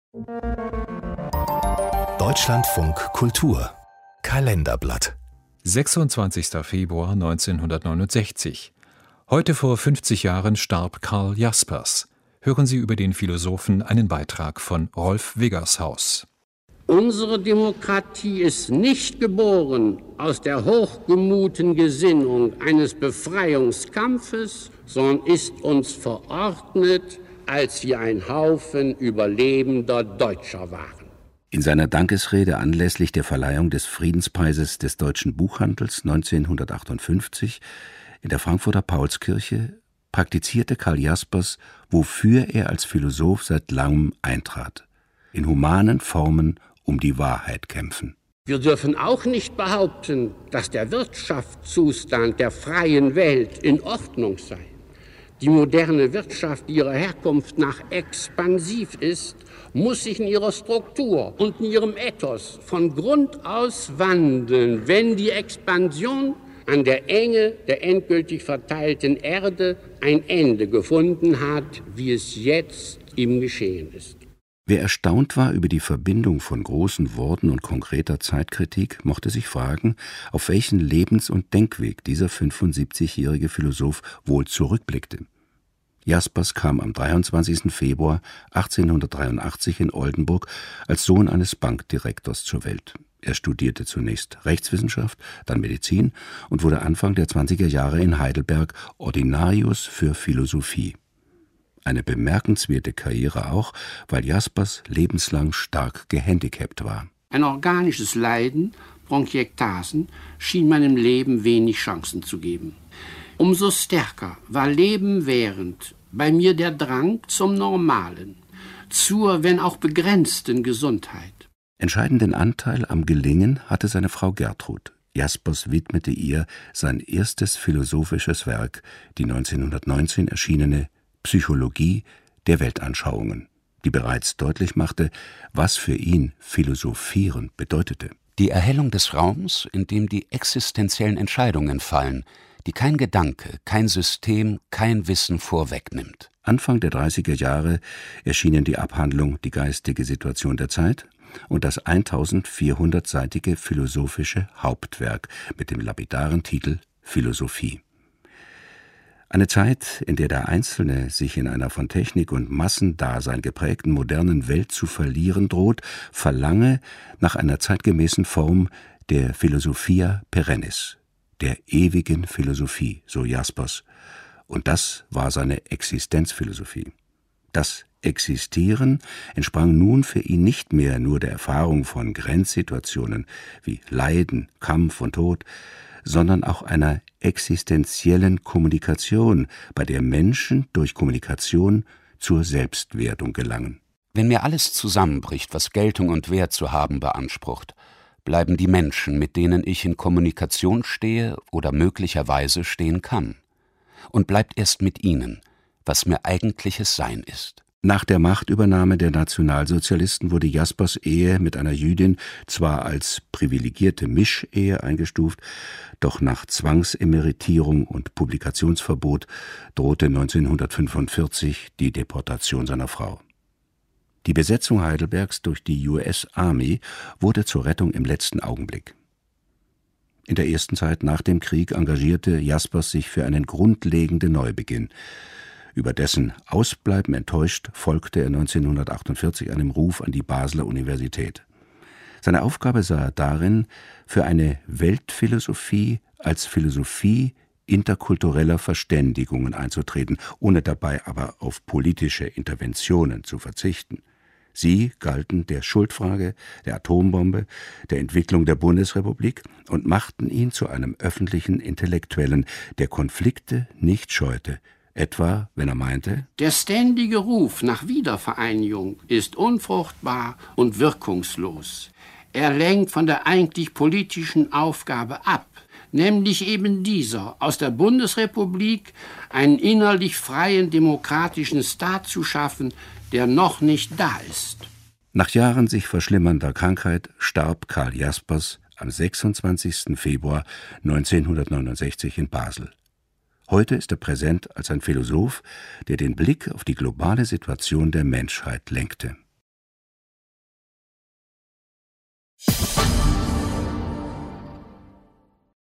Deutschlandfunk Kultur Kalenderblatt 26. Februar 1969. Heute vor 50 Jahren starb Karl Jaspers. Hören Sie über den Philosophen einen Beitrag von Rolf Wiggershaus. Unsere Demokratie ist nicht geboren aus der hochgemuten Gesinnung eines Befreiungskampfes, sondern ist uns verordnet, als wir ein Haufen überlebender Deutscher waren. In seiner Dankesrede anlässlich der Verleihung des Friedenspreises des deutschen Buchhandels 1958 in der Frankfurter Paulskirche praktizierte Karl Jaspers, wofür er als Philosoph seit langem eintrat: in humanen Formen um die Wahrheit kämpfen. Wir dürfen auch nicht behaupten, dass der Wirtschaftszustand der freien Welt in Ordnung sei. Die moderne Wirtschaft, die ihrer Herkunft nach expansiv ist, muss sich in ihrer Struktur und in ihrem Ethos von Grund aus wandeln, wenn die Expansion an der Enge der endgültig verteilten Erde ein Ende gefunden hat, wie es jetzt im Geschehen ist. Wer erstaunt war über die Verbindung von großen Worten und konkreter Zeitkritik, mochte sich fragen, auf welchen Lebens- und Denkweg dieser 75-jährige Philosoph wohl zurückblickte. Jaspers kam am 23. Februar 1883 in Oldenburg als Sohn eines Bankdirektors zur Welt. Er studierte zunächst Rechtswissenschaft, dann Medizin und wurde Anfang der 20er Jahre in Heidelberg Ordinarius für Philosophie. Eine bemerkenswerte Karriere auch, weil Jaspers lebenslang stark gehandicapt war. Ein organisches Leiden, Bronchiektasen, schien meinem Leben wenig Chancen zu geben. Umso stärker war Leben während bei mir der Drang zum Normalen, zur, wenn auch begrenzten Gesundheit. Entscheidenden Anteil am Gelingen hatte seine Frau Gertrud. Jaspers widmete ihr sein erstes philosophisches Werk, die 1919 erschienene Psychologie der Weltanschauungen, die bereits deutlich machte, was für ihn Philosophieren bedeutete. Die Erhellung des Raums, in dem die existenziellen Entscheidungen fallen, die kein Gedanke, kein System, kein Wissen vorwegnimmt. Anfang der 30er Jahre erschienen die Abhandlung Die geistige Situation der Zeit und das 1400-seitige philosophische Hauptwerk mit dem lapidaren Titel Philosophie. Eine Zeit, in der der Einzelne sich in einer von Technik und Massendasein geprägten modernen Welt zu verlieren droht, verlange nach einer zeitgemäßen Form der Philosophia perennis, der ewigen Philosophie, so Jaspers. Und das war seine Existenzphilosophie. Das Existieren entsprang nun für ihn nicht mehr nur der Erfahrung von Grenzsituationen wie Leiden, Kampf und Tod, sondern auch einer existenziellen Kommunikation, bei der Menschen durch Kommunikation zur Selbstwerdung gelangen. Wenn mir alles zusammenbricht, was Geltung und Wert zu haben beansprucht, bleiben die Menschen, mit denen ich in Kommunikation stehe oder möglicherweise stehen kann. Und bleibt erst mit ihnen, was mir eigentliches Sein ist. Nach der Machtübernahme der Nationalsozialisten wurde Jaspers Ehe mit einer Jüdin zwar als privilegierte Mischehe eingestuft, doch nach Zwangsemeritierung und Publikationsverbot drohte 1945 die Deportation seiner Frau. Die Besetzung Heidelbergs durch die US Army wurde zur Rettung im letzten Augenblick. In der ersten Zeit nach dem Krieg engagierte Jaspers sich für einen grundlegenden Neubeginn. Über dessen Ausbleiben enttäuscht, folgte er 1948 einem Ruf an die Basler Universität. Seine Aufgabe sah er darin, für eine Weltphilosophie als Philosophie interkultureller Verständigungen einzutreten, ohne dabei aber auf politische Interventionen zu verzichten. Sie galten der Schuldfrage, der Atombombe, der Entwicklung der Bundesrepublik und machten ihn zu einem öffentlichen Intellektuellen, der Konflikte nicht scheute, etwa wenn er meinte: Der ständige Ruf nach Wiedervereinigung ist unfruchtbar und wirkungslos. Er lenkt von der eigentlich politischen Aufgabe ab, nämlich eben dieser, aus der Bundesrepublik einen innerlich freien demokratischen Staat zu schaffen, der noch nicht da ist. Nach Jahren sich verschlimmernder Krankheit starb Karl Jaspers am 26. Februar 1969 in Basel. Heute ist er präsent als ein Philosoph, der den Blick auf die globale Situation der Menschheit lenkte.